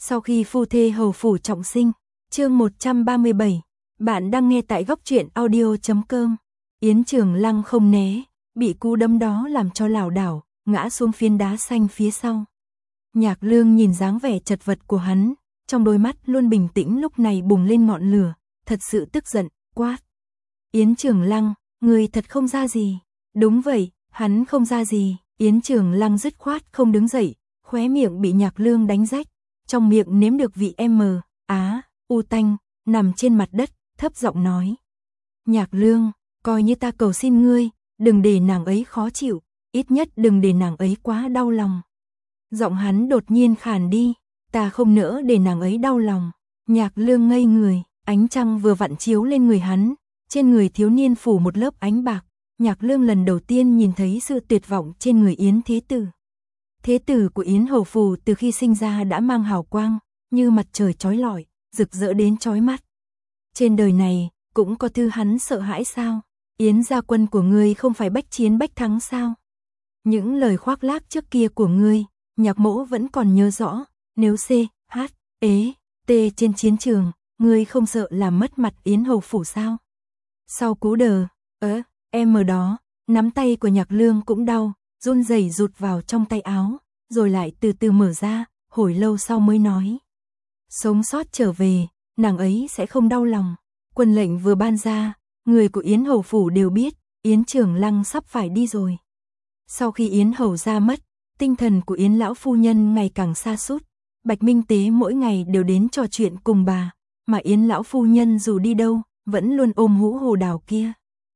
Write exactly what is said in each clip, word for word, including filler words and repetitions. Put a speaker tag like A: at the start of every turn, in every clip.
A: Sau khi phu thê hầu phủ trọng sinh, chương một trăm ba mươi bảy, bạn đang nghe tại góc truyện audio chấm com. Yến Trường Lăng không né, bị cú đấm đó làm cho lảo đảo, ngã xuống phiến đá xanh phía sau. Nhạc Lương nhìn dáng vẻ chật vật của hắn, trong đôi mắt luôn bình tĩnh lúc này bùng lên ngọn lửa, thật sự tức giận, quát. Yến Trường Lăng, người thật không ra gì. Đúng vậy, hắn không ra gì. Yến Trường Lăng dứt khoát không đứng dậy, khóe miệng bị Nhạc Lương đánh rách, trong miệng nếm được vị M, á, u tanh, nằm trên mặt đất, thấp giọng nói. Nhạc Lương, coi như ta cầu xin ngươi, đừng để nàng ấy khó chịu, ít nhất đừng để nàng ấy quá đau lòng. Giọng hắn đột nhiên khàn đi, ta không nỡ để nàng ấy đau lòng. Nhạc Lương ngây người, ánh trăng vừa vặn chiếu lên người hắn, trên người thiếu niên phủ một lớp ánh bạc. Nhạc Lương lần đầu tiên nhìn thấy sự tuyệt vọng trên người Yến Thế Tử. Thế tử của Yến Hầu Phủ từ khi sinh ra đã mang hào quang, như mặt trời chói lọi, rực rỡ đến chói mắt. Trên đời này, cũng có thứ hắn sợ hãi sao? Yến gia quân của ngươi không phải bách chiến bách thắng sao? Những lời khoác lác trước kia của ngươi, Nhạc Mỗ vẫn còn nhớ rõ, nếu C, H, ế, T trên chiến trường, ngươi không sợ làm mất mặt Yến Hầu Phủ sao? Sau cú đờ, ớ, em đó, nắm tay của Nhạc Lương cũng đau, run rẩy rụt vào trong tay áo, rồi lại từ từ mở ra, hồi lâu sau mới nói. Sống sót trở về, nàng ấy sẽ không đau lòng. Quân lệnh vừa ban ra, người của Yến Hầu Phủ đều biết, Yến Trường Lăng sắp phải đi rồi. Sau khi Yến Hầu ra mất, tinh thần của Yến lão phu nhân ngày càng sa sút. Bạch Minh Tế mỗi ngày đều đến trò chuyện cùng bà, mà Yến lão phu nhân dù đi đâu, vẫn luôn ôm hũ hồ đào kia.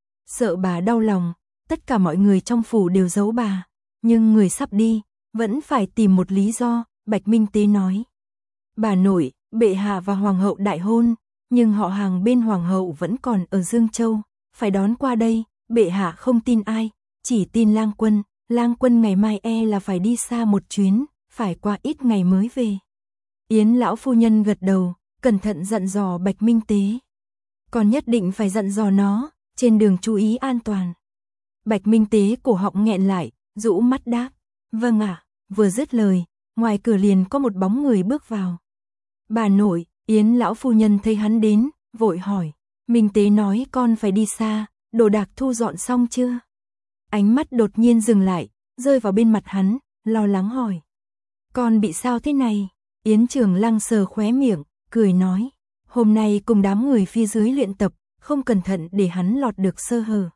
A: Sợ bà đau lòng, tất cả mọi người trong phủ đều giấu bà, nhưng người sắp đi, vẫn phải tìm một lý do, Bạch Minh Tế nói. Bà nội, bệ hạ và hoàng hậu đại hôn, nhưng họ hàng bên hoàng hậu vẫn còn ở Dương Châu, phải đón qua đây, bệ hạ không tin ai, chỉ tin Lang Quân, Lang Quân ngày mai e là phải đi xa một chuyến, phải qua ít ngày mới về. Yến lão phu nhân gật đầu, cẩn thận dặn dò Bạch Minh Tế. Còn nhất định phải dặn dò nó, trên đường chú ý an toàn. Bạch Minh Tế cổ họng nghẹn lại, rũ mắt đáp. Vâng ạ, vừa dứt lời, ngoài cửa liền có một bóng người bước vào. Bà nội, Yến lão phu nhân thấy hắn đến, vội hỏi. Minh Tế nói con phải đi xa, đồ đạc thu dọn xong chưa? Ánh mắt đột nhiên dừng lại, rơi vào bên mặt hắn, lo lắng hỏi. Con bị sao thế này? Yến Trường Lăng sờ khóe miệng, cười nói. Hôm nay cùng đám người phía dưới luyện tập, không cẩn thận để hắn lọt được sơ hở.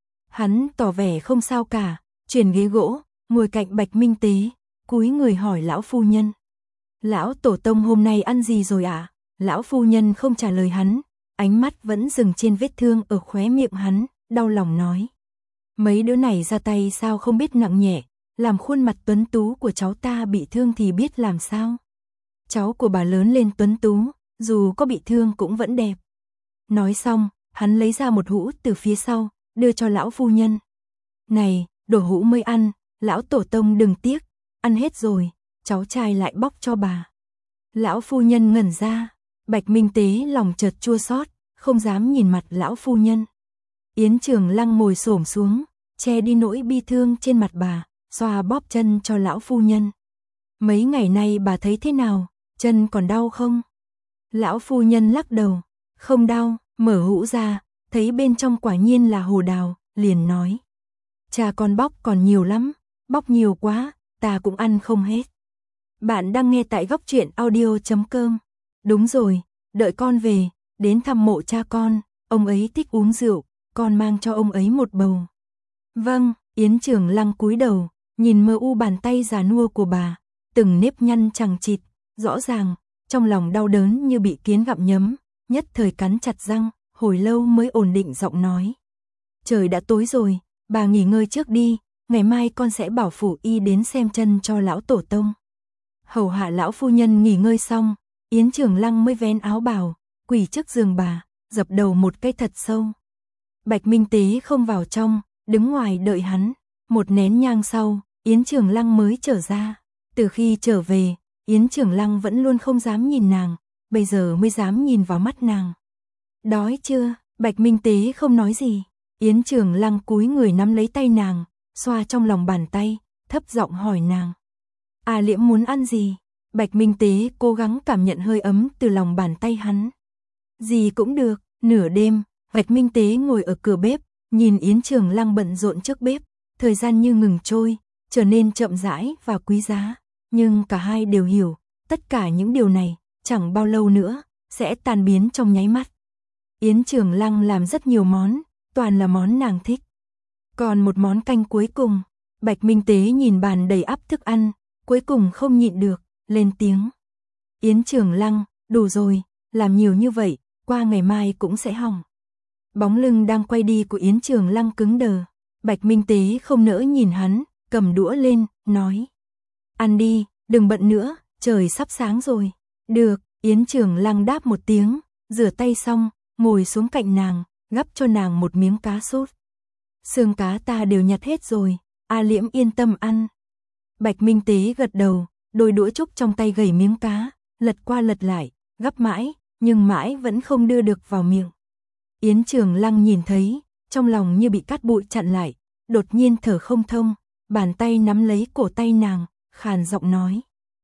A: Hắn tỏ vẻ không sao cả, chuyển ghế gỗ, ngồi cạnh Bạch Minh Tế, cúi người hỏi lão phu nhân. Lão tổ tông hôm nay ăn gì rồi ạ? À? Lão phu nhân không trả lời hắn, ánh mắt vẫn dừng trên vết thương ở khóe miệng hắn, đau lòng nói. Mấy đứa này ra tay sao không biết nặng nhẹ, làm khuôn mặt tuấn tú của cháu ta bị thương thì biết làm sao. Cháu của bà lớn lên tuấn tú, dù có bị thương cũng vẫn đẹp. Nói xong, hắn lấy ra một hũ từ phía sau, đưa cho lão phu nhân. Này, đổ hũ mới ăn, lão tổ tông đừng tiếc, ăn hết rồi, cháu trai lại bóc cho bà. Lão phu nhân ngẩn ra, Bạch Minh Tế lòng chợt chua xót, không dám nhìn mặt lão phu nhân. Yến Trường Lăng ngồi xổm xuống, che đi nỗi bi thương trên mặt bà, xoa bóp chân cho lão phu nhân. Mấy ngày nay bà thấy thế nào, chân còn đau không? Lão phu nhân lắc đầu, không đau, mở hũ ra, thấy bên trong quả nhiên là hồ đào, liền nói. Cha con bóc còn nhiều lắm, bóc nhiều quá, ta cũng ăn không hết. Bạn đang nghe tại góc truyện audio chấm com. Đúng rồi, đợi con về, đến thăm mộ cha con, ông ấy thích uống rượu, con mang cho ông ấy một bầu. Vâng, Yến Trường Lăng cúi đầu, nhìn mờ u bàn tay già nua của bà, từng nếp nhăn chằng chịt, rõ ràng, trong lòng đau đớn như bị kiến gặm nhấm, nhất thời cắn chặt răng, hồi lâu mới ổn định giọng nói. Trời đã tối rồi, bà nghỉ ngơi trước đi, ngày mai con sẽ bảo phủ y đến xem chân cho lão tổ tông. Hầu hạ lão phu nhân nghỉ ngơi xong, Yến Trường Lăng mới vén áo bào, quỳ trước giường bà, dập đầu một cái thật sâu. Bạch Minh Tế không vào trong, đứng ngoài đợi hắn, một nén nhang sau, Yến Trường Lăng mới trở ra. Từ khi trở về, Yến Trường Lăng vẫn luôn không dám nhìn nàng, bây giờ mới dám nhìn vào mắt nàng. Đói chưa? Bạch Minh Tế không nói gì. Yến Trường Lăng cúi người nắm lấy tay nàng, xoa trong lòng bàn tay, thấp giọng hỏi nàng. À Liễm muốn ăn gì? Bạch Minh Tế cố gắng cảm nhận hơi ấm từ lòng bàn tay hắn. Gì cũng được, nửa đêm, Bạch Minh Tế ngồi ở cửa bếp, nhìn Yến Trường Lăng bận rộn trước bếp, thời gian như ngừng trôi, trở nên chậm rãi và quý giá, nhưng cả hai đều hiểu, tất cả những điều này, chẳng bao lâu nữa, sẽ tan biến trong nháy mắt. Yến Trường Lăng làm rất nhiều món, toàn là món nàng thích. Còn một món canh cuối cùng, Bạch Minh Tế nhìn bàn đầy ắp thức ăn, cuối cùng không nhịn được, lên tiếng. Yến Trường Lăng, đủ rồi, làm nhiều như vậy, qua ngày mai cũng sẽ hỏng. Bóng lưng đang quay đi của Yến Trường Lăng cứng đờ, Bạch Minh Tế không nỡ nhìn hắn, cầm đũa lên, nói. Ăn đi, đừng bận nữa, trời sắp sáng rồi. Được, Yến Trường Lăng đáp một tiếng, rửa tay xong, ngồi xuống cạnh nàng, gắp cho nàng một miếng cá sốt. Xương cá ta đều nhặt hết rồi, A Liễm yên tâm ăn. Bạch Minh Tế gật đầu, đôi đũa trúc trong tay gẩy miếng cá, lật qua lật lại, gắp mãi, nhưng mãi vẫn không đưa được vào miệng. Yến Trường Lăng nhìn thấy, trong lòng như bị cát bụi chặn lại, đột nhiên thở không thông, bàn tay nắm lấy cổ tay nàng, khàn giọng nói.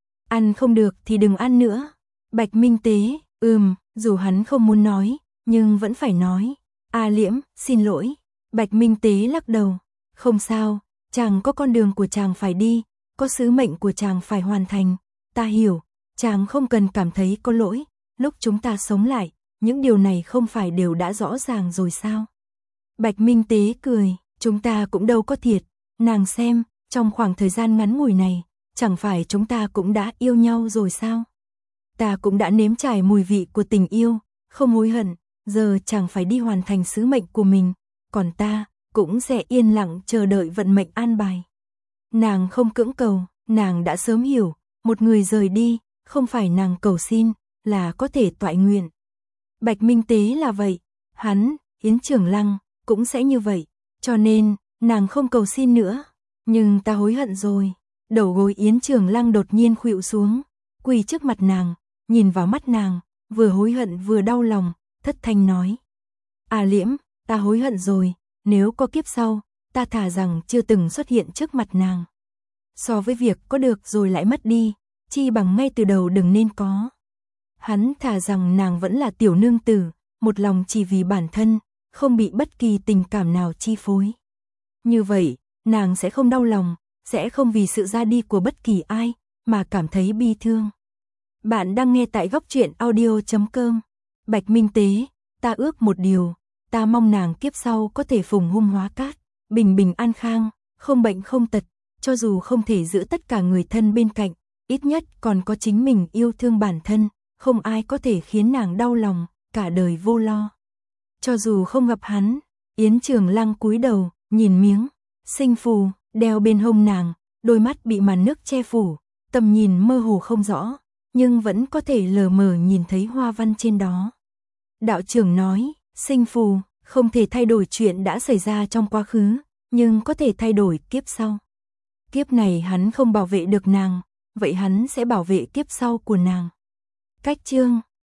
A: Ăn không được thì đừng ăn nữa. Bạch Minh Tế, ừm, dù hắn không muốn nói, nhưng vẫn phải nói. A Liễm, xin lỗi. Bạch Minh Tế lắc đầu. Không sao, chàng có con đường của chàng phải đi, có sứ mệnh của chàng phải hoàn thành. Ta hiểu, chàng không cần cảm thấy có lỗi. Lúc chúng ta sống lại, những điều này không phải đều đã rõ ràng rồi sao? Bạch Minh Tế cười, chúng ta cũng đâu có thiệt. Nàng xem, trong khoảng thời gian ngắn ngủi này, chẳng phải chúng ta cũng đã yêu nhau rồi sao? Ta cũng đã nếm trải mùi vị của tình yêu, không hối hận, giờ chàng phải đi hoàn thành sứ mệnh của mình, còn ta cũng sẽ yên lặng chờ đợi vận mệnh an bài. Nàng không cưỡng cầu, nàng đã sớm hiểu, một người rời đi, không phải nàng cầu xin, là có thể toại nguyện. Bạch Minh Tế là vậy, hắn, Yến Trường Lăng, cũng sẽ như vậy, cho nên, nàng không cầu xin nữa, nhưng ta hối hận rồi. Đầu gối Yến Trường Lăng đột nhiên khuỵu xuống, quỳ trước mặt nàng, nhìn vào mắt nàng, vừa hối hận vừa đau lòng, thất thanh nói. A Liễm, ta hối hận rồi, nếu có kiếp sau, ta thà rằng chưa từng xuất hiện trước mặt nàng. So với việc có được rồi lại mất đi, chi bằng ngay từ đầu đừng nên có. Hắn thà rằng nàng vẫn là tiểu nương tử, một lòng chỉ vì bản thân, không bị bất kỳ tình cảm nào chi phối. Như vậy, nàng sẽ không đau lòng, sẽ không vì sự ra đi của bất kỳ ai, mà cảm thấy bi thương. Bạn đang nghe tại góc truyện audio chấm com. Bạch Minh Tế, ta ước một điều, ta mong nàng kiếp sau có thể phùng hung hóa cát, bình bình an khang, không bệnh không tật, cho dù không thể giữ tất cả người thân bên cạnh, ít nhất còn có chính mình yêu thương bản thân, không ai có thể khiến nàng đau lòng, cả đời vô lo. Cho dù không gặp hắn, Yến Trường Lăng cúi đầu, nhìn miếng sinh phù đeo bên hông nàng, đôi mắt bị màn nước che phủ, tầm nhìn mơ hồ không rõ, nhưng vẫn có thể lờ mờ nhìn thấy hoa văn trên đó. Đạo trưởng nói, sinh phù không thể thay đổi chuyện đã xảy ra trong quá khứ, nhưng có thể thay đổi kiếp sau. Kiếp này hắn không bảo vệ được nàng, vậy hắn sẽ bảo vệ kiếp sau của nàng. Cách chương